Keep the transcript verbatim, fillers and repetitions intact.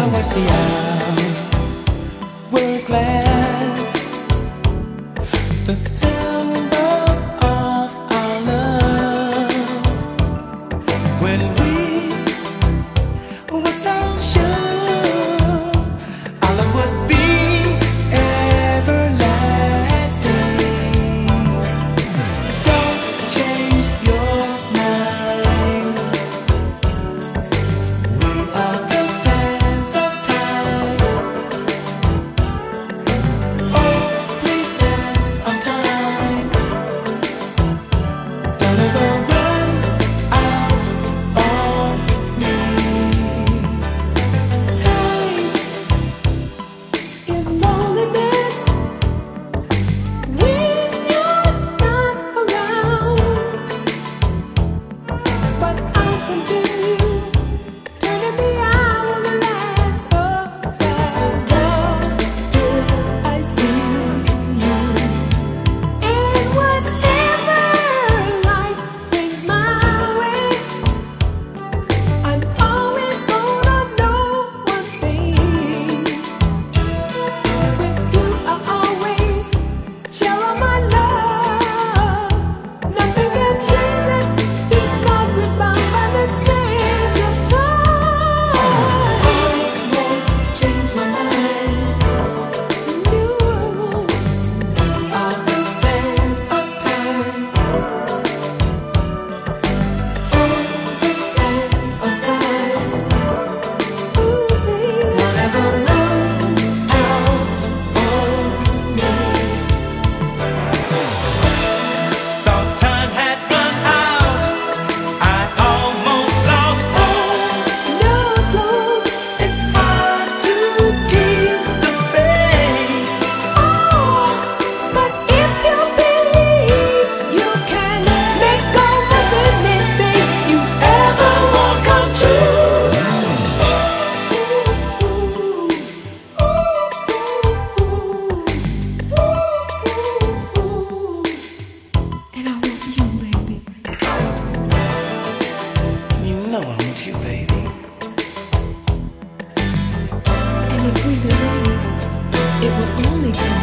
comercial, world class, the symbol of our love. When we were so sure our love would be everlasting. Don't change your mind. We are the sands of time. Oh, please, sands of time. Don't ever run out on me. Time is loneliness when you're not around. But I'll continue turning the hourglass upside down till I see you. And whatever life brings my way, I'm always gonna know one thing: with you I always share all my love. Nothing can change it because we're bound by the sands of time. I won't change my mind. No, I won't. We are the sands of time. Oh, the sands of time. Ooh, baby, I'll never run out on me. Thought time had run out. I almost lost hope. No, don't. It's hard to keep the faith. Oh, but if you believe, you can make almost anything you ever want come true. And I want you, baby. You know I want you, baby. And if we believe, it will only come